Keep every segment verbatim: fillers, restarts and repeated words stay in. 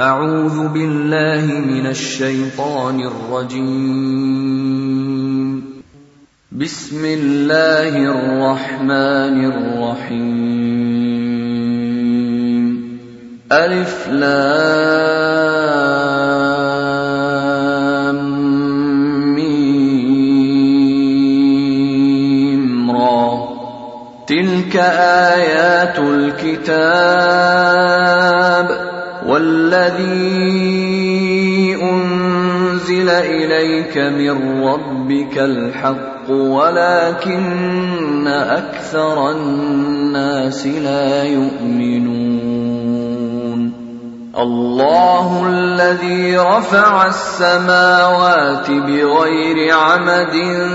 أعوذ بالله من الشيطان الرجيم. بسم الله الرحمن الرحيم. ألف لام ميم را. تلك آيات الكتاب والذي أنزل إليك من ربك الحق ولكن أكثر الناس لا يؤمنون. الله الذي رفع السماوات بغير عمد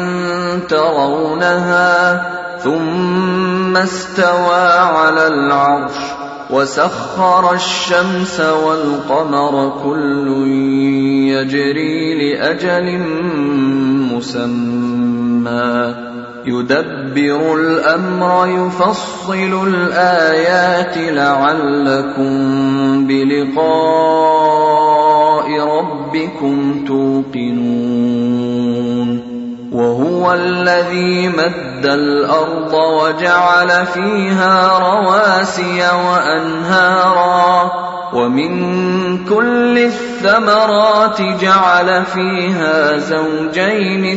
ترونها ثم استوى على العرش وسخر الشمس والقمر كل يجري لأجل مسمى يدبر الأمر يفصل الآيات لعلكم بلقاء ربكم توقنون. وهو الذي مد الأرض وجعل فيها رواسي وأنهارا ومن كل الثمرات جعل فيها زوجين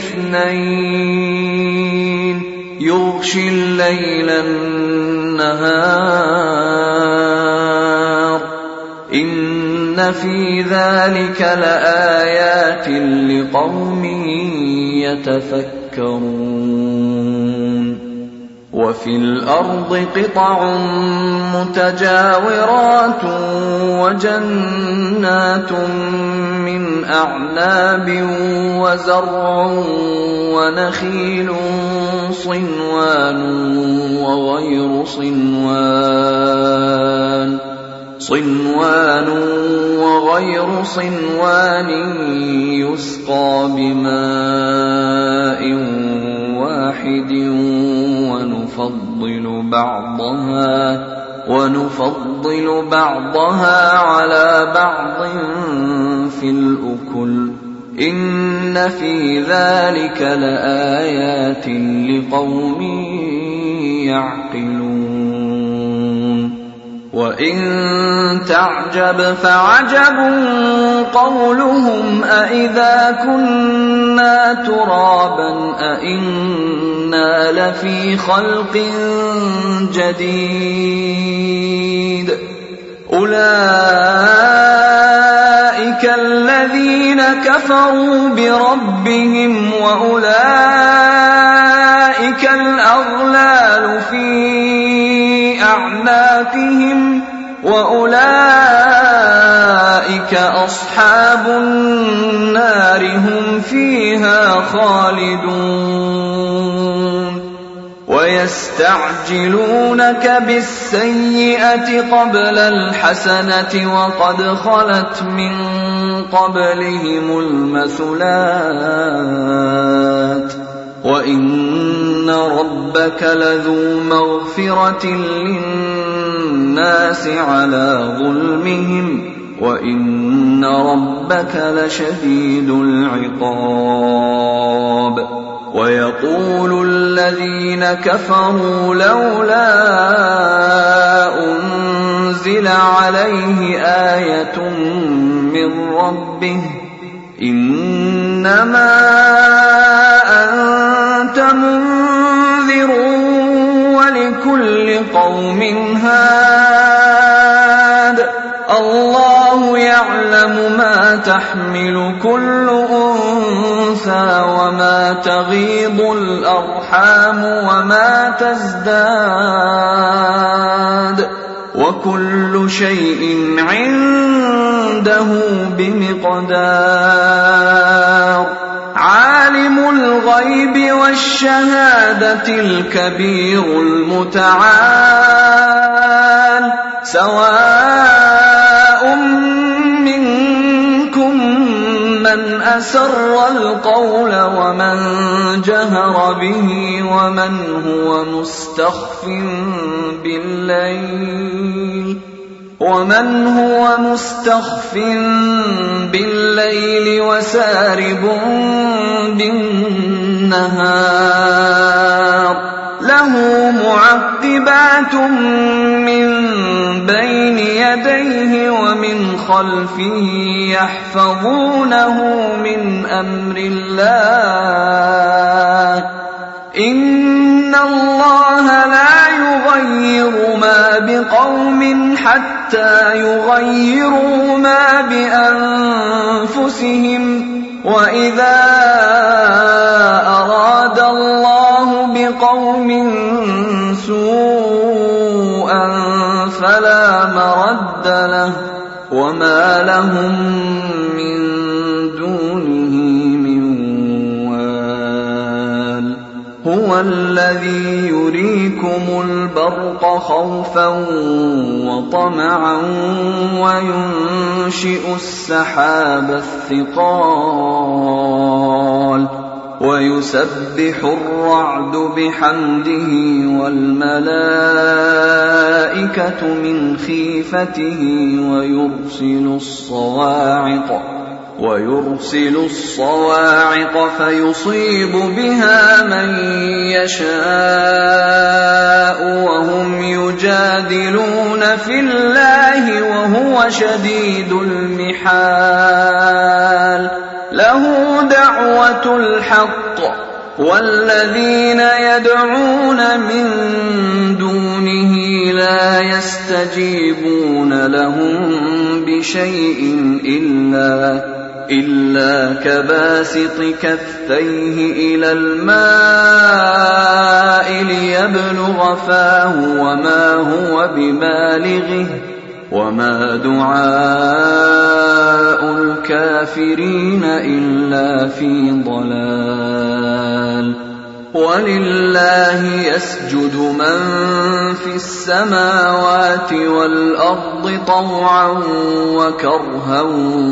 اثنين يغشي الليل النهار إن في ذلك لآيات لقوم يتفكرون. وفي الأرض قطع متجاورات وجنات من أعناب وزرع ونخيل صنوان وغير صنوان صنوان وغير صنوان يسقى بماء واحد ونفضل بعضها ونفضل بعضها على بعض في الأكل إن في ذلك لآيات لقوم يعقلون. وإن تعجب فعجب قولهم أإذا كنا ترابا أإنا لفي خلق جديد أولئك الذين كفروا بربهم وأولئك الأغلال في أعناقهم وأولئك أصحاب النار هم فيها خالدون. ويستعجلونك بالسيئة قبل الحسنة وقد خلت من قبلهم المثلات وإن ربك لذو مغفرة للناس على ظلمهم وإن ربك لشديد العقاب. ويقول الذين كفروا لولا أنزل عليه آية من ربه إنما أنت منذر ولكل قوم هاد الله يعلم ما تحمل كل أنثى وما تغيض الأرحام وما تزداد وكل شيء عنده بمقدار. عالم الغيب والشهادة الكبير المتعال سواء منكم من أسر القول ومن جهر به ومن هو مستخف بالليل ومن هو مستخف بالليل وسارب بالنهار له معقبات من بين يديه ومن خلفه يحفظونه من أمر الله إن الله لا يغير ما بقوم حتى يغيروا ما بأنفسهم وإذا أراد الله بقوم سوءا فلا مرد له وما لهم من دونه من وال هو الذي يريكم البرق خوفا وطمعا وينشئ السحاب الثقال ويسبح الرعد بحمده والملائكة من خيفته ويرسل الصواعق ويرسل الصواعق فيصيب بها من يشاء وهم يجادلون في الله وهو شديد المحال له دعوة الحق والذين يدعون من دونه لا يستجيبون لهم بشيء إلا إلا كباسط كفيه إلى الماء ليبلغ فاه وما هو ببالغه وما دعاء الكافرين إلا في ضلال ولله يسجد من في السماوات والأرض طوعا وكرها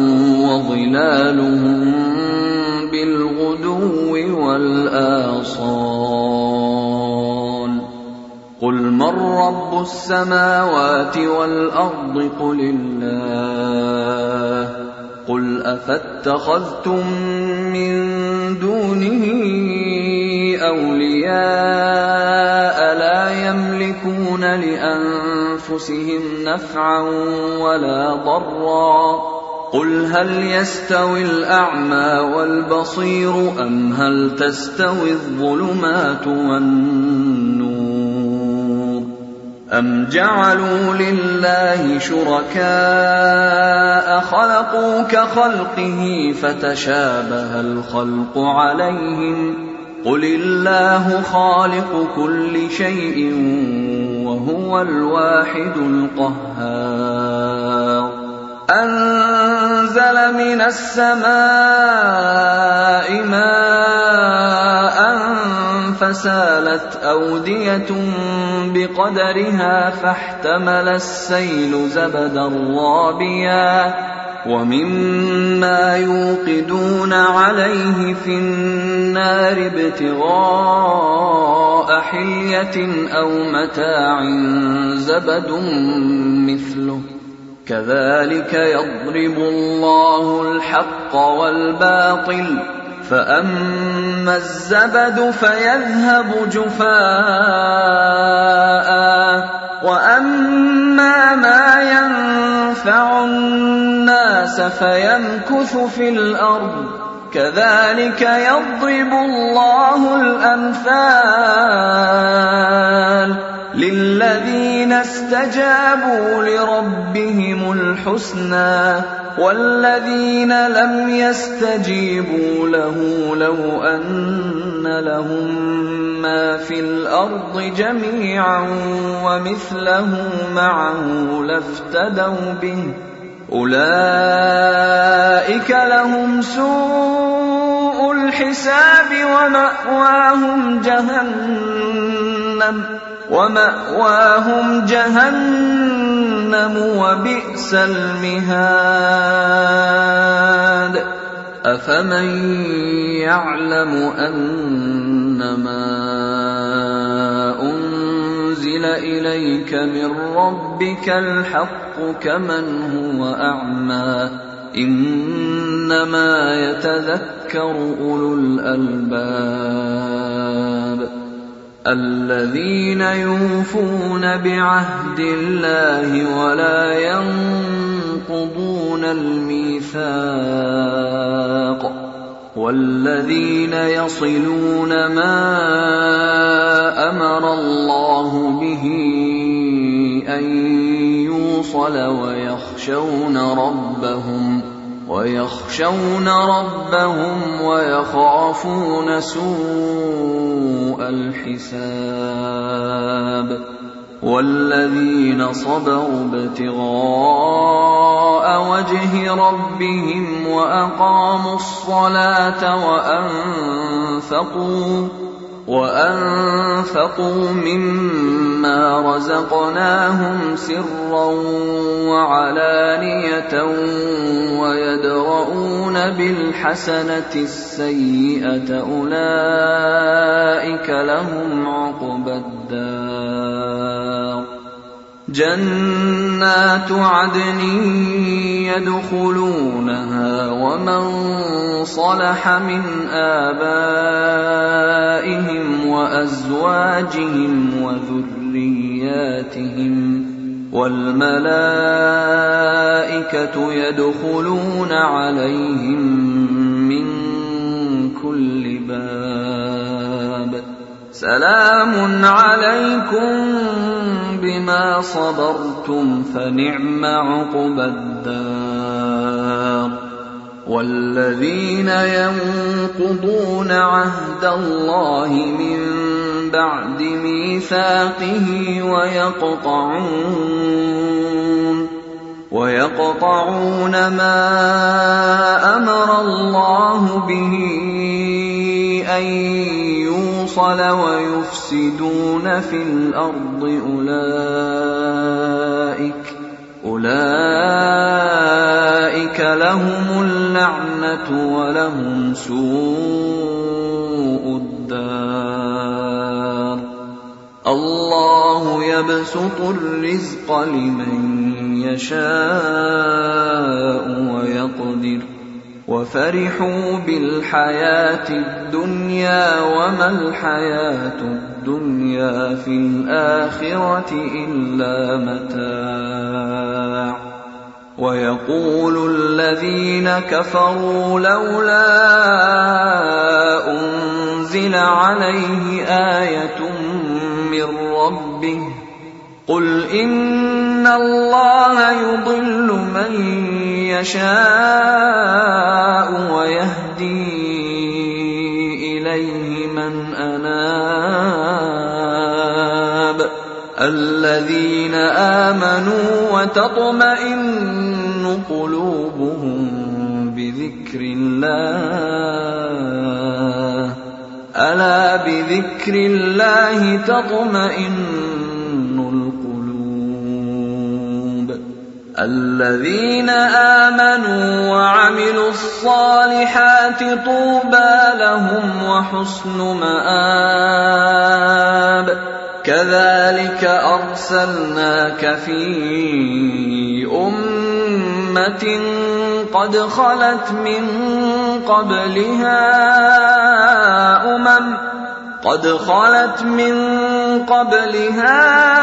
وظلالهم بالغدو والآصال قل من رب السماوات والأرض قل الله قل أفاتخذتم من دونه أولياء لا يملكون لأنفسهم نفعا ولا ضرا قل هل يستوي الأعمى والبصير أم هل تستوي الظلمات والنور أم جعلوا لله شركاء خلقوا كخلقه فتشابه الخلق عليهم قل الله خالق كل شيء وهو الواحد القهار أنزل من السماء ماء فسالت أودية بقدرها فاحتمل السيل زبدا رابيا ومما يوقدون عليه في النار ابتغاء حلية أو متاع زبد مثله كذلك يضرب الله الحق والباطل فأما الزبد فيذهب جفاء وأما ما ينفع الناس فيمكث في الأرض كذلك يضرب الله الأمثال للذين استجابوا لربهم الحسنى والذين لم يستجيبوا له لو أن لهم ما في الأرض جميعا ومثله معه لافتدوا به أولئك لهم سوء الحساب ومأواهم جهنم ومأواهم جهنم وبئس المهاد أفمن يعلم أنما أنزل أنزل إليك من ربك الحق كمن هو أعمى إنما يتذكر أولو الألباب الذين يوفون بعهد الله ولا ينقضون الميثاق والذين يصلون ما أمر الله به أن يوصل ويخشون ربهم ويخشون ربهم ويخافون سوء الحساب والذين صبروا ابتغاء وجه ربهم وأقاموا الصلاة وأنفقوا وأنفقوا مما رزقناهم سرا وعلانية ويدرؤون بالحسنة السيئة أولئك لهم عقبى الدار جنات عدن يدخلونها ومن صلح من آبائهم وأزواجهم وذرياتهم والملائكة يدخلون عليهم من كل باب سلام عليكم بما صبرتم فنعم عقبى الدار والذين ينقضون عهد الله من بعد ميثاقه ويقطعون ويقطعون ما أمر الله به أن يوصل ويفسدون في الأرض أولئك أولئك لهم اللعنة ولهم سوء الدار الله يبسط الرزق لمن يشاء ويقدر وفرحوا بالحياة الدنيا وما الحياة الدنيا في الآخرة إلا متاع ويقول الذين كفروا لولا أنزل عليه آية من ربه قل إن الله يضل من يشاء ويهدي إليه من أناب الذين آمنوا وتطمئن قلوبهم بذكر الله ألا بذكر الله تطمئن الذين آمنوا وعملوا الصالحات طوبى لهم وحسن مآب كذلك أرسلناك في أمة قد خلت من قبلها أمم قد خلت من قبلها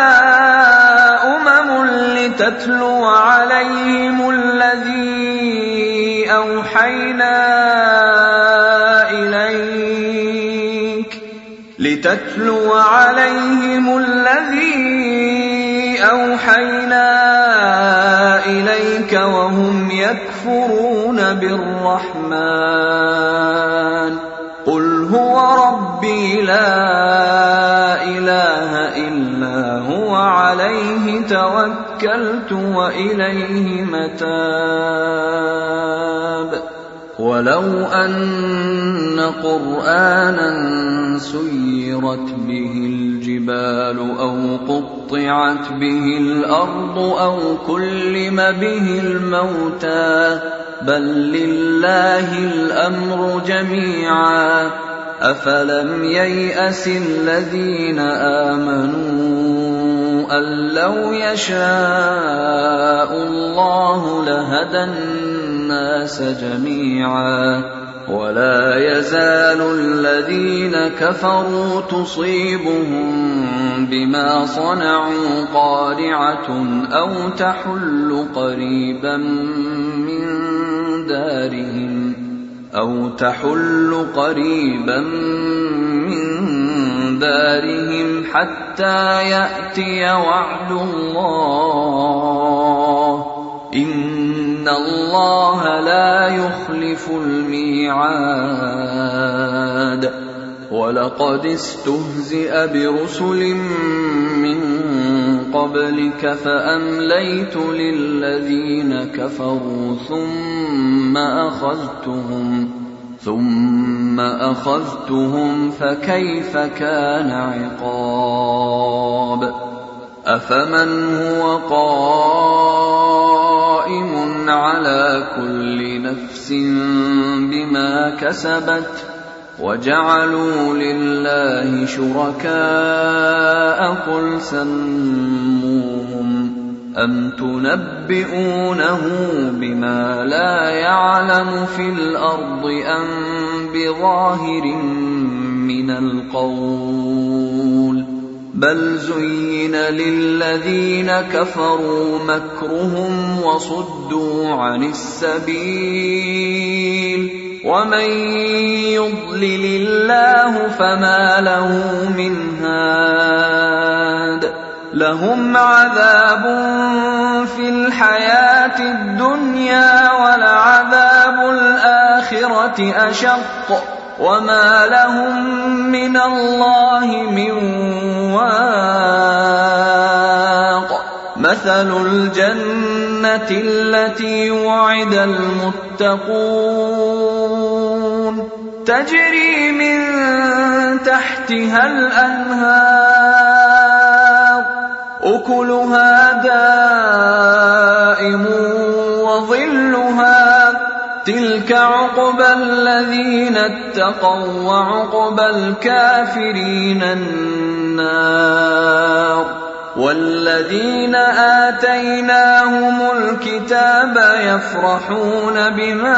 أمم لتتلو عليهم الذي أوحينا إليك لتتلو عليهم الذي أوحينا إليك وهم يكفرون بالرحمن قل هو ربي لا إله إلا هو عليه توكلت وإليه متاب ولو أن قرآنا سيرت به الجبال أو قطعت به الأرض أو كلم به الموتى بل لله الأمر جميعا أفلم ييأس الذين آمنوا أن لو يشاء الله لهدى الناس جميعا ولا يزال الذين كفروا تصيبهم بما صنعوا قارعة أو تحل قريبا من دارهم أو تحل قريبا من دارهم حتى يأتي وعد الله إن الله لا يخلف الميعاد ولقد استهزئ برسل من قبلك فأمليت للذين كفروا ثم أخذتهم ثم أخذتهم فكيف كان عقاب أفمن هو قائم على كل نفس بما كسبت وجعلوا لله شركاء قل سموهم أم تنبئونه بما لا يعلم في الأرض أم بظاهر من القول بل زين للذين كفروا مكرهم وصدوا عن السبيل ومن يضلل الله فما له من هاد لهم عذاب في الحياة الدنيا ولعذاب الآخرة أشق وما لهم من الله من واق مثل الجنة التي وعد المتقون تجري من تحتها الأنهار أكلها دائم وظلها تلك عقبى الذين اتقوا وعقبى الكافرين النار والذين آتيناهم الكتاب يفرحون بما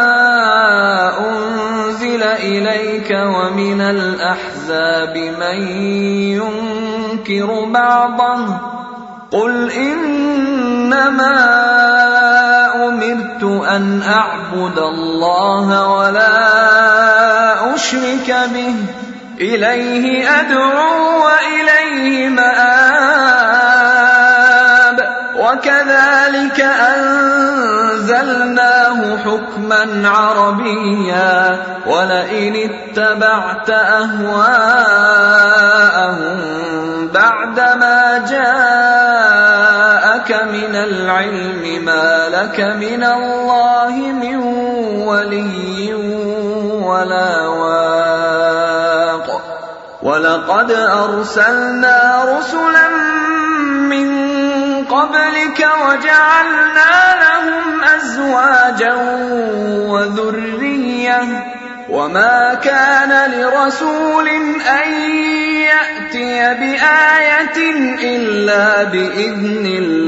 أنزل إليك ومن الأحزاب من ينكر بعضه قل إنما أمرت أن أعبد الله ولا أشرك به إليه أدعو وإليه مآب وكذلك أنزلناه حكما عربيا ولئن اتبعت أهواءهم بعدما جاءك من العلم ما لك من الله من ولي ولا واق ولقد أرسلنا رسلا من قبلك وجعلنا لهم أزواجا وذرية وما كان لرسول أن يأتي بآية إلا بإذن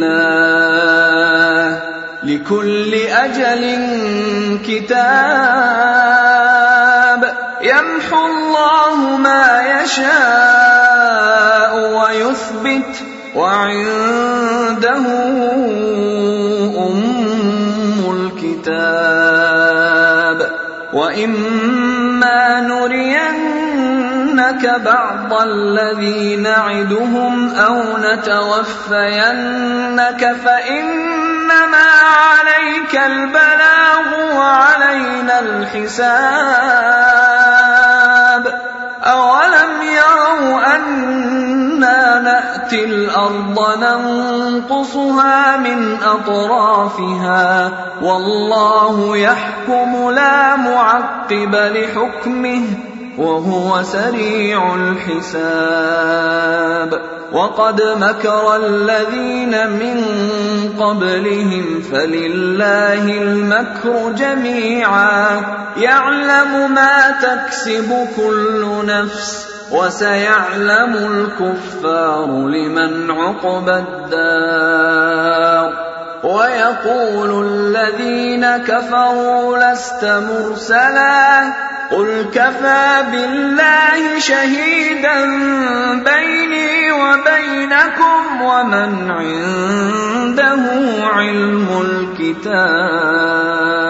الله لكل أجل كتاب يمحو الله ما يشاء ويثبت وعنده أم الكتاب وإما نرينك بعض الذي نعدهم أو نتوفينك فإنما عليك البلاغ وعلينا الحساب أولم يروا أنا نأتي الأرض ننقصها من أطرافها والله يحكم لا معقب لحكمه وهو سريع الحساب وقد مكر الذين من قبلهم فلله المكر جميعا يعلم ما تكسب كل نفس وسيعلم الكفار لمن عقبى الدار ويقول الذين كفروا لست مرسلا قل كفى بالله شهيدا بيني وبينكم ومن عنده علم الكتاب